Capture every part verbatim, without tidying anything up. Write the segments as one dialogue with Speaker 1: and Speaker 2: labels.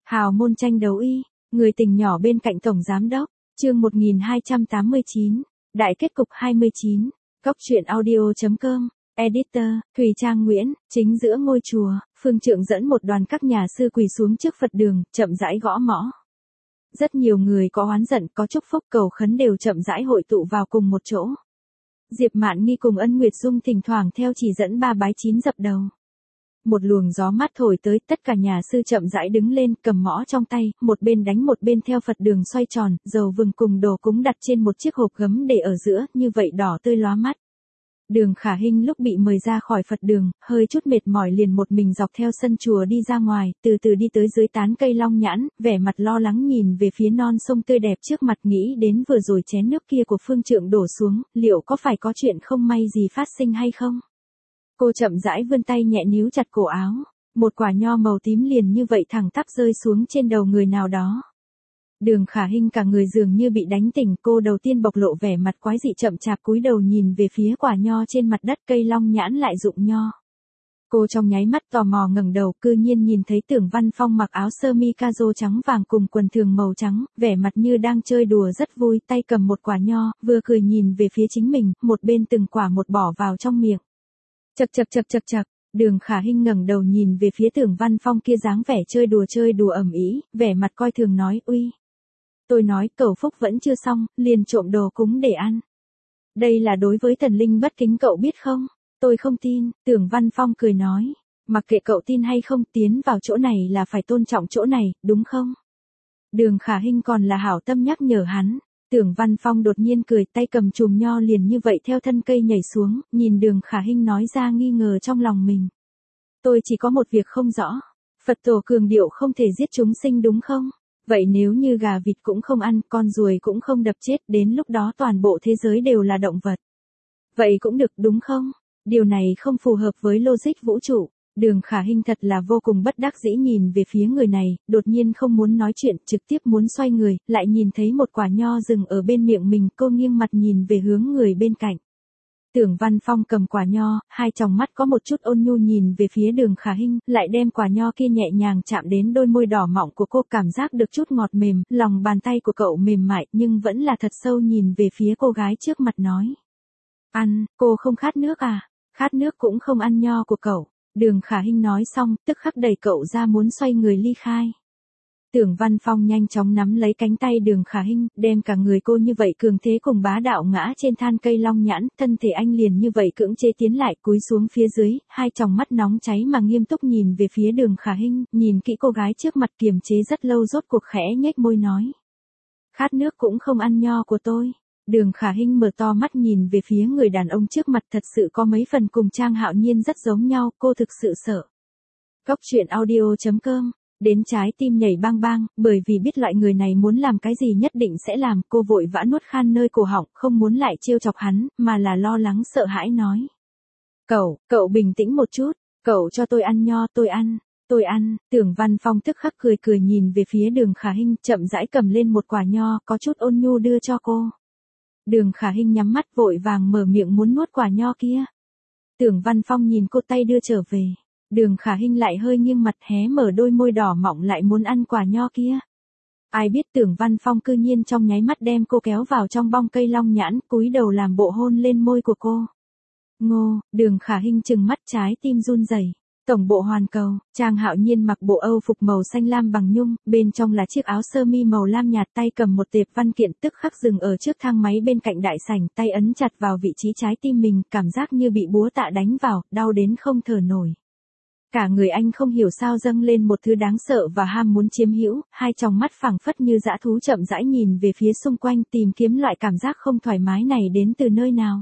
Speaker 1: Hào môn tranh đấu y, người tình nhỏ bên cạnh tổng giám đốc, chương một nghìn hai trăm tám mươi chín, đại kết cục hai mươi chín, Cóc truyện audio chấm com, editor, Thùy Trang Nguyễn, chính giữa ngôi chùa, Phương Trượng dẫn một đoàn các nhà sư quỳ xuống trước Phật đường, chậm rãi gõ mõ. Rất nhiều người có oán giận, có chúc phúc cầu khấn đều chậm rãi hội tụ vào cùng một chỗ. Diệp Mạn Nghi cùng Ân Nguyệt Dung thỉnh thoảng theo chỉ dẫn ba bái chín dập đầu. Một luồng gió mát thổi tới, tất cả nhà sư chậm rãi đứng lên, cầm mõ trong tay, một bên đánh một bên theo Phật đường xoay tròn, dầu vừng cùng đồ cúng đặt trên một chiếc hộp gấm để ở giữa, như vậy đỏ tươi lóa mắt. Đường Khả Hinh lúc bị mời ra khỏi Phật đường, hơi chút mệt mỏi liền một mình dọc theo sân chùa đi ra ngoài, từ từ đi tới dưới tán cây long nhãn, vẻ mặt lo lắng nhìn về phía non sông tươi đẹp trước mặt, nghĩ đến vừa rồi chén nước kia của Phương Trượng đổ xuống, liệu có phải có chuyện không may gì phát sinh hay không? Cô chậm rãi vươn tay nhẹ níu chặt cổ áo, một quả nho màu tím liền như vậy thẳng tắp rơi xuống trên đầu người nào đó. Đường Khả Hinh cả người dường như bị đánh tỉnh, cô đầu tiên bộc lộ vẻ mặt quái dị chậm chạp cúi đầu nhìn về phía quả nho trên mặt đất, cây long nhãn lại rụng nho. Cô trong nháy mắt tò mò ngẩng đầu, cư nhiên nhìn thấy Tưởng Văn Phong mặc áo sơ mi caro trắng vàng cùng quần thường màu trắng, vẻ mặt như đang chơi đùa rất vui, tay cầm một quả nho, vừa cười nhìn về phía chính mình, một bên từng quả một bỏ vào trong miệng. Chậc chậc chậc chậc chậc, Đường Khả Hinh ngẩng đầu nhìn về phía Tưởng Văn Phong kia dáng vẻ chơi đùa chơi đùa ầm ĩ, vẻ mặt coi thường nói, uy. Tôi nói cầu phúc vẫn chưa xong, liền trộm đồ cúng để ăn. Đây là đối với thần linh bất kính, cậu biết không? Tôi không tin, Tưởng Văn Phong cười nói. Mặc kệ cậu tin hay không, tiến vào chỗ này là phải tôn trọng chỗ này, đúng không? Đường Khả Hinh còn là hảo tâm nhắc nhở hắn. Tưởng Văn Phong đột nhiên cười, tay cầm chùm nho liền như vậy theo thân cây nhảy xuống, nhìn Đường Khả Hinh nói ra nghi ngờ trong lòng mình. Tôi chỉ có một việc không rõ. Phật tổ cường điệu không thể giết chúng sinh đúng không? Vậy nếu như gà vịt cũng không ăn, con ruồi cũng không đập chết, đến lúc đó toàn bộ thế giới đều là động vật. Vậy cũng được đúng không? Điều này không phù hợp với logic vũ trụ. Đường Khả Hinh thật là vô cùng bất đắc dĩ nhìn về phía người này, đột nhiên không muốn nói chuyện, trực tiếp muốn xoay người, lại nhìn thấy một quả nho rừng ở bên miệng mình, cô nghiêng mặt nhìn về hướng người bên cạnh. Tưởng Văn Phong cầm quả nho, hai tròng mắt có một chút ôn nhu nhìn về phía Đường Khả Hinh, lại đem quả nho kia nhẹ nhàng chạm đến đôi môi đỏ mọng của cô, cảm giác được chút ngọt mềm, lòng bàn tay của cậu mềm mại nhưng vẫn là thật sâu nhìn về phía cô gái trước mặt nói. Ăn, cô không khát nước à? Khát nước cũng không ăn nho của cậu. Đường Khả Hinh nói xong, tức khắc đẩy cậu ra muốn xoay người ly khai. Tưởng Văn Phong nhanh chóng nắm lấy cánh tay Đường Khả Hinh, đem cả người cô như vậy cường thế cùng bá đạo ngã trên than cây long nhãn, thân thể anh liền như vậy cưỡng chế tiến lại, cúi xuống phía dưới, hai tròng mắt nóng cháy mà nghiêm túc nhìn về phía Đường Khả Hinh, nhìn kỹ cô gái trước mặt kiềm chế rất lâu rốt cuộc khẽ nhếch môi nói. Khát nước cũng không ăn nho của tôi. Đường Khả Hinh mở to mắt nhìn về phía người đàn ông trước mặt, thật sự có mấy phần cùng Trang Hạo Nhiên rất giống nhau, cô thực sự sợ. Cóc truyện audio chấm com, đến trái tim nhảy bang bang, bởi vì biết loại người này muốn làm cái gì nhất định sẽ làm, cô vội vã nuốt khan nơi cổ họng, không muốn lại trêu chọc hắn, mà là lo lắng sợ hãi nói. Cậu, cậu bình tĩnh một chút, cậu cho tôi ăn nho, tôi ăn. Tôi ăn. Tưởng Văn Phong tức khắc cười cười nhìn về phía Đường Khả Hinh, chậm rãi cầm lên một quả nho, có chút ôn nhu đưa cho cô. Đường Khả Hinh nhắm mắt vội vàng mở miệng muốn nuốt quả nho kia. Tưởng Văn Phong nhìn cô tay đưa trở về. Đường Khả Hinh lại hơi nghiêng mặt hé mở đôi môi đỏ mọng lại muốn ăn quả nho kia. Ai biết Tưởng Văn Phong cư nhiên trong nháy mắt đem cô kéo vào trong bong cây long nhãn, cúi đầu làm bộ hôn lên môi của cô. Ngô, Đường Khả Hinh trừng mắt, trái tim run rẩy. Tổng bộ Hoàn Cầu, Trang Hạo Nhiên mặc bộ Âu phục màu xanh lam bằng nhung, bên trong là chiếc áo sơ mi màu lam nhạt, tay cầm một tệp văn kiện, tức khắc dừng ở trước thang máy bên cạnh đại sảnh, tay ấn chặt vào vị trí trái tim mình, cảm giác như bị búa tạ đánh vào, đau đến không thở nổi. Cả người anh không hiểu sao dâng lên một thứ đáng sợ và ham muốn chiếm hữu, hai tròng mắt phẳng phất như dã thú chậm rãi nhìn về phía xung quanh, tìm kiếm loại cảm giác không thoải mái này đến từ nơi nào.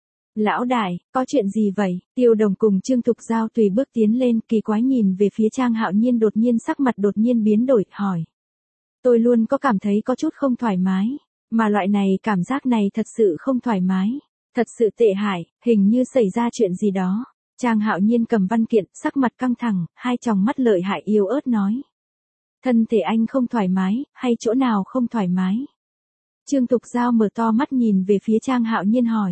Speaker 1: Lão đại, có chuyện gì vậy? Tiêu Đồng cùng Trương Thục Giao tùy bước tiến lên, kỳ quái nhìn về phía Trang Hạo Nhiên, đột nhiên sắc mặt đột nhiên biến đổi, hỏi. Tôi luôn có cảm thấy có chút không thoải mái, mà loại này cảm giác này thật sự không thoải mái, thật sự tệ hại, hình như xảy ra chuyện gì đó. Trang Hạo Nhiên cầm văn kiện, sắc mặt căng thẳng, hai tròng mắt lợi hại yếu ớt nói. Thân thể anh không thoải mái, hay chỗ nào không thoải mái? Trương Thục Giao mở to mắt nhìn về phía Trang Hạo Nhiên hỏi.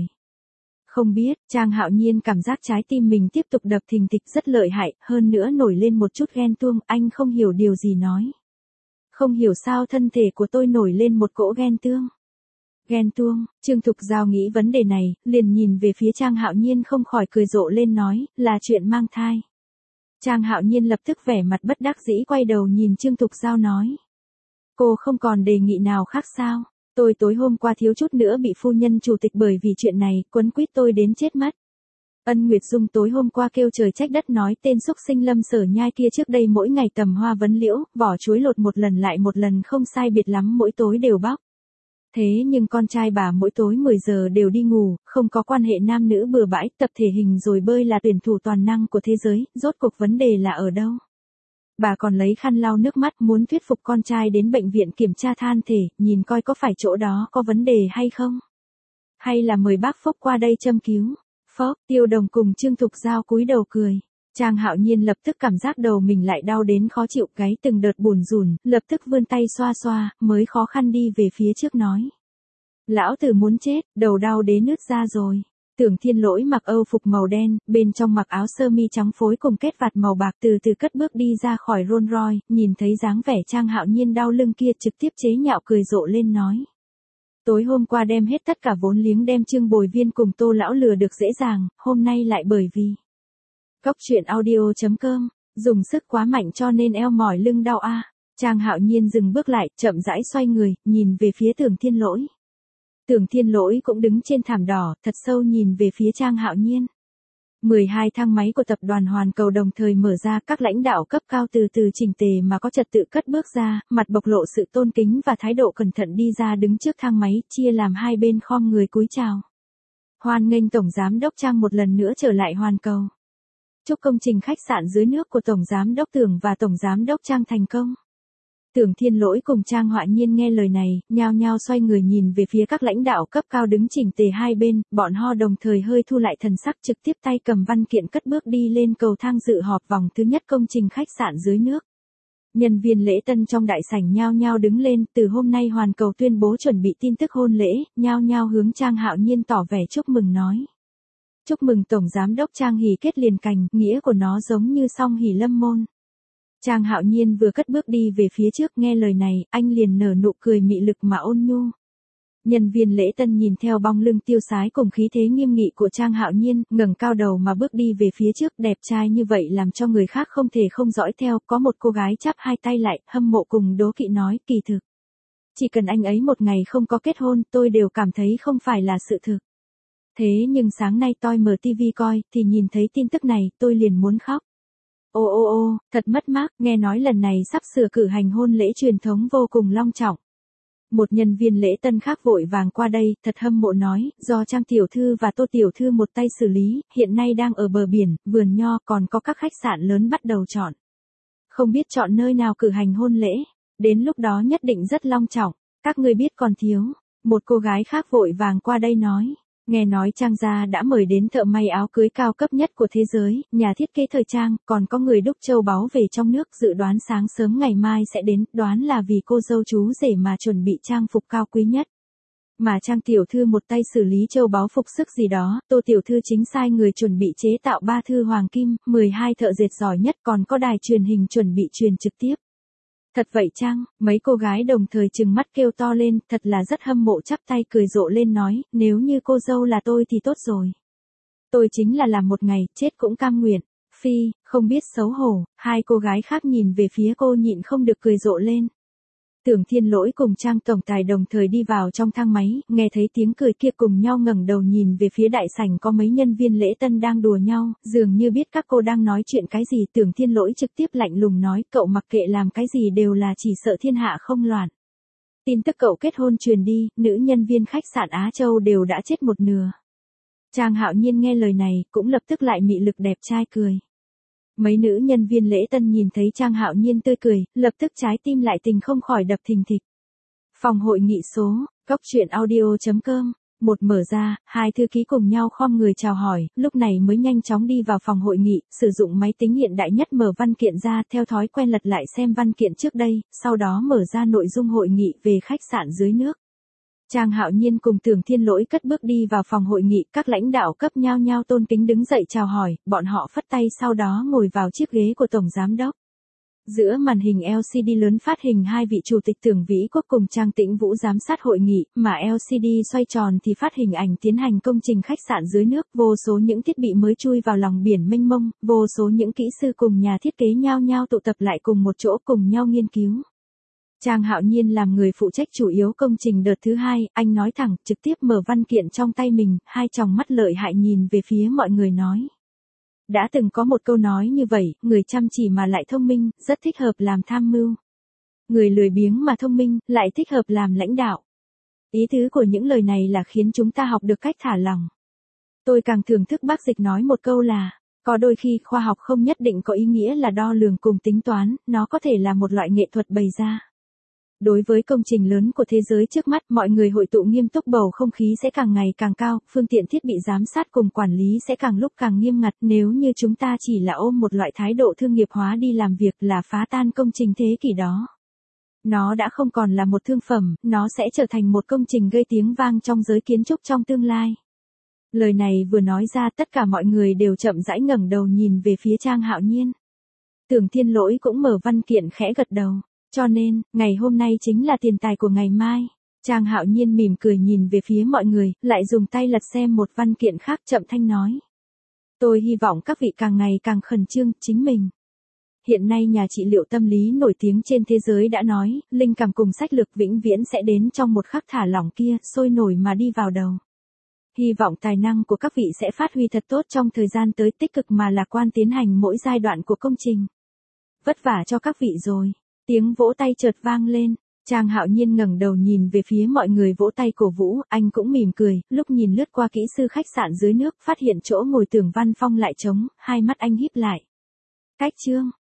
Speaker 1: Không biết, Trang Hạo Nhiên cảm giác trái tim mình tiếp tục đập thình thịch rất lợi hại, hơn nữa nổi lên một chút ghen tuông, anh không hiểu điều gì nói. Không hiểu sao thân thể của tôi nổi lên một cỗ ghen tương. Ghen tuông, Trương Thục Giao nghĩ vấn đề này, liền nhìn về phía Trang Hạo Nhiên không khỏi cười rộ lên nói, là chuyện mang thai. Trang Hạo Nhiên lập tức vẻ mặt bất đắc dĩ quay đầu nhìn Trương Thục Giao nói. Cô không còn đề nghị nào khác sao? Tôi tối hôm qua thiếu chút nữa bị phu nhân chủ tịch bởi vì chuyện này, quấn quýt tôi đến chết mất. Ân Nguyệt Dung tối hôm qua kêu trời trách đất nói tên xúc sinh Lâm Sở Nhai kia trước đây mỗi ngày tầm hoa vấn liễu, vỏ chuối lột một lần lại một lần không sai biệt lắm mỗi tối đều bóc. Thế nhưng con trai bà mỗi tối mười giờ đều đi ngủ, không có quan hệ nam nữ bừa bãi, tập thể hình rồi bơi là tuyển thủ toàn năng của thế giới, rốt cuộc vấn đề là ở đâu? Bà còn lấy khăn lau nước mắt muốn thuyết phục con trai đến bệnh viện kiểm tra than thể, nhìn coi có phải chỗ đó có vấn đề hay không? Hay là mời bác Phúc qua đây châm cứu? Phốc, Tiêu Đồng cùng Trương Thục Giao cúi đầu cười. Trang Hạo Nhiên lập tức cảm giác đầu mình lại đau đến khó chịu, gáy từng đợt buồn rùn, lập tức vươn tay xoa xoa, mới khó khăn đi về phía trước nói. Lão tử muốn chết, đầu đau đến nứt ra rồi. Tưởng Thiên Lỗi mặc âu phục màu đen, bên trong mặc áo sơ mi trắng phối cùng kết vạt màu bạc từ từ cất bước đi ra khỏi Rolls Royce, nhìn thấy dáng vẻ Trang Hạo Nhiên đau lưng kia trực tiếp chế nhạo cười rộ lên nói. Tối hôm qua đem hết tất cả vốn liếng đem Trương Bồi Viên cùng Tô Lão lừa được dễ dàng, hôm nay lại bởi vì Cốc truyện audio chấm com, dùng sức quá mạnh cho nên eo mỏi lưng đau a. À. Trang Hạo Nhiên dừng bước lại, chậm rãi xoay người, nhìn về phía Tưởng Thiên Lỗi. Tưởng Thiên Lỗi cũng đứng trên thảm đỏ, thật sâu nhìn về phía Trang Hạo Nhiên. mười hai thang máy của tập đoàn Hoàn Cầu đồng thời mở ra, các lãnh đạo cấp cao từ từ chỉnh tề mà có trật tự cất bước ra, mặt bộc lộ sự tôn kính và thái độ cẩn thận đi ra đứng trước thang máy, chia làm hai bên khom người cúi chào. Hoan nghênh Tổng Giám đốc Trang một lần nữa trở lại Hoàn Cầu. Chúc công trình khách sạn dưới nước của Tổng Giám đốc Tưởng và Tổng Giám đốc Trang thành công. Tưởng Thiên Lỗi cùng Trang Hạo Nhiên nghe lời này, nhao nhao xoay người nhìn về phía các lãnh đạo cấp cao đứng chỉnh tề hai bên, bọn họ đồng thời hơi thu lại thần sắc trực tiếp tay cầm văn kiện cất bước đi lên cầu thang dự họp vòng thứ nhất công trình khách sạn dưới nước. Nhân viên lễ tân trong đại sảnh nhao nhao đứng lên, từ hôm nay Hoàn Cầu tuyên bố chuẩn bị tin tức hôn lễ, nhao nhao hướng Trang Hạo Nhiên tỏ vẻ chúc mừng nói. Chúc mừng Tổng Giám đốc Trang hỷ kết liền cành, nghĩa của nó giống như song hỷ lâm môn. Trang Hạo Nhiên vừa cất bước đi về phía trước nghe lời này, anh liền nở nụ cười mị lực mà ôn nhu. Nhân viên lễ tân nhìn theo bóng lưng tiêu sái cùng khí thế nghiêm nghị của Trang Hạo Nhiên, ngẩng cao đầu mà bước đi về phía trước, đẹp trai như vậy làm cho người khác không thể không dõi theo, có một cô gái chắp hai tay lại, hâm mộ cùng đố kỵ nói, kỳ thực. Chỉ cần anh ấy một ngày không có kết hôn, tôi đều cảm thấy không phải là sự thực. Thế nhưng sáng nay tôi mở tivi coi, thì nhìn thấy tin tức này, tôi liền muốn khóc. Ô ô ô, thật mất mát, nghe nói lần này sắp sửa cử hành hôn lễ truyền thống vô cùng long trọng. Một nhân viên lễ tân khác vội vàng qua đây, thật hâm mộ nói, do Trang Tiểu Thư và Tô Tiểu Thư một tay xử lý, hiện nay đang ở bờ biển, vườn nho còn có các khách sạn lớn bắt đầu chọn. Không biết chọn nơi nào cử hành hôn lễ, đến lúc đó nhất định rất long trọng, các ngươi biết còn thiếu. Một cô gái khác vội vàng qua đây nói. Nghe nói Trang gia đã mời đến thợ may áo cưới cao cấp nhất của thế giới, nhà thiết kế thời trang, còn có người đúc châu báu về trong nước, dự đoán sáng sớm ngày mai sẽ đến, đoán là vì cô dâu chú rể mà chuẩn bị trang phục cao quý nhất. Mà Trang Tiểu Thư một tay xử lý châu báu phục sức gì đó, Tô Tiểu Thư chính sai người chuẩn bị chế tạo ba thư hoàng kim, mười hai thợ dệt giỏi nhất, còn có đài truyền hình chuẩn bị truyền trực tiếp. Thật vậy chăng? Mấy cô gái đồng thời trừng mắt kêu to lên, thật là rất hâm mộ, chắp tay cười rộ lên nói, nếu như cô dâu là tôi thì tốt rồi. Tôi chính là làm một ngày, chết cũng cam nguyện. Phi, không biết xấu hổ, hai cô gái khác nhìn về phía cô nhịn không được cười rộ lên. Tưởng Thiên Lỗi cùng Trang tổng tài đồng thời đi vào trong thang máy, nghe thấy tiếng cười kia cùng nhau ngẩng đầu nhìn về phía đại sảnh có mấy nhân viên lễ tân đang đùa nhau, dường như biết các cô đang nói chuyện cái gì. Tưởng Thiên Lỗi trực tiếp lạnh lùng nói, cậu mặc kệ làm cái gì đều là chỉ sợ thiên hạ không loạn. Tin tức cậu kết hôn truyền đi, nữ nhân viên khách sạn Á Châu đều đã chết một nửa. Trang Hạo Nhiên nghe lời này, cũng lập tức lại mị lực đẹp trai cười. Mấy nữ nhân viên lễ tân nhìn thấy Trang Hạo Nhiên tươi cười, lập tức trái tim lại tình không khỏi đập thình thịch. Phòng hội nghị số, cốc truyện audio chấm com, một mở ra, hai thư ký cùng nhau khom người chào hỏi, lúc này mới nhanh chóng đi vào phòng hội nghị, sử dụng máy tính hiện đại nhất mở văn kiện ra, theo thói quen lật lại xem văn kiện trước đây, sau đó mở ra nội dung hội nghị về khách sạn dưới nước. Trang Hạo Nhiên cùng Tưởng Thiên Lỗi cất bước đi vào phòng hội nghị, các lãnh đạo cấp nhao nhao tôn kính đứng dậy chào hỏi, bọn họ phất tay sau đó ngồi vào chiếc ghế của Tổng Giám đốc. Giữa màn hình lờ xê đê lớn phát hình hai vị chủ tịch Tưởng Vĩ Quốc cùng Trang Tĩnh Vũ giám sát hội nghị, mà lờ xê đê xoay tròn thì phát hình ảnh tiến hành công trình khách sạn dưới nước, vô số những thiết bị mới chui vào lòng biển mênh mông, vô số những kỹ sư cùng nhà thiết kế nhao nhao tụ tập lại cùng một chỗ cùng nhau nghiên cứu. Trang Hạo Nhiên làm người phụ trách chủ yếu công trình đợt thứ hai, anh nói thẳng, trực tiếp mở văn kiện trong tay mình, hai tròng mắt lợi hại nhìn về phía mọi người nói. Đã từng có một câu nói như vậy, người chăm chỉ mà lại thông minh, rất thích hợp làm tham mưu. Người lười biếng mà thông minh, lại thích hợp làm lãnh đạo. Ý tứ của những lời này là khiến chúng ta học được cách thả lỏng. Tôi càng thưởng thức bác Dịch nói một câu là, có đôi khi khoa học không nhất định có ý nghĩa là đo lường cùng tính toán, nó có thể là một loại nghệ thuật bày ra. Đối với công trình lớn của thế giới trước mắt, mọi người hội tụ nghiêm túc, bầu không khí sẽ càng ngày càng cao, phương tiện thiết bị giám sát cùng quản lý sẽ càng lúc càng nghiêm ngặt. Nếu như chúng ta chỉ là ôm một loại thái độ thương nghiệp hóa đi làm việc là phá tan công trình thế kỷ đó. Nó đã không còn là một thương phẩm, nó sẽ trở thành một công trình gây tiếng vang trong giới kiến trúc trong tương lai. Lời này vừa nói ra, tất cả mọi người đều chậm rãi ngẩng đầu nhìn về phía Trang Hạo Nhiên. Tưởng Thiên Lỗi cũng mở văn kiện khẽ gật đầu. Cho nên, ngày hôm nay chính là tiền tài của ngày mai. Trang Hạo Nhiên mỉm cười nhìn về phía mọi người, lại dùng tay lật xem một văn kiện khác, chậm thanh nói. Tôi hy vọng các vị càng ngày càng khẩn trương chính mình. Hiện nay nhà trị liệu tâm lý nổi tiếng trên thế giới đã nói, linh cảm cùng sách lược vĩnh viễn sẽ đến trong một khắc thả lỏng kia, sôi nổi mà đi vào đầu. Hy vọng tài năng của các vị sẽ phát huy thật tốt trong thời gian tới, tích cực mà lạc quan tiến hành mỗi giai đoạn của công trình. Vất vả cho các vị rồi. Tiếng vỗ tay chợt vang lên, Trang Hạo Nhiên ngẩng đầu nhìn về phía mọi người vỗ tay cổ vũ, anh cũng mỉm cười, lúc nhìn lướt qua kỹ sư khách sạn dưới nước, phát hiện chỗ ngồi Tưởng Văn Phong lại trống, hai mắt anh híp lại. Cách chương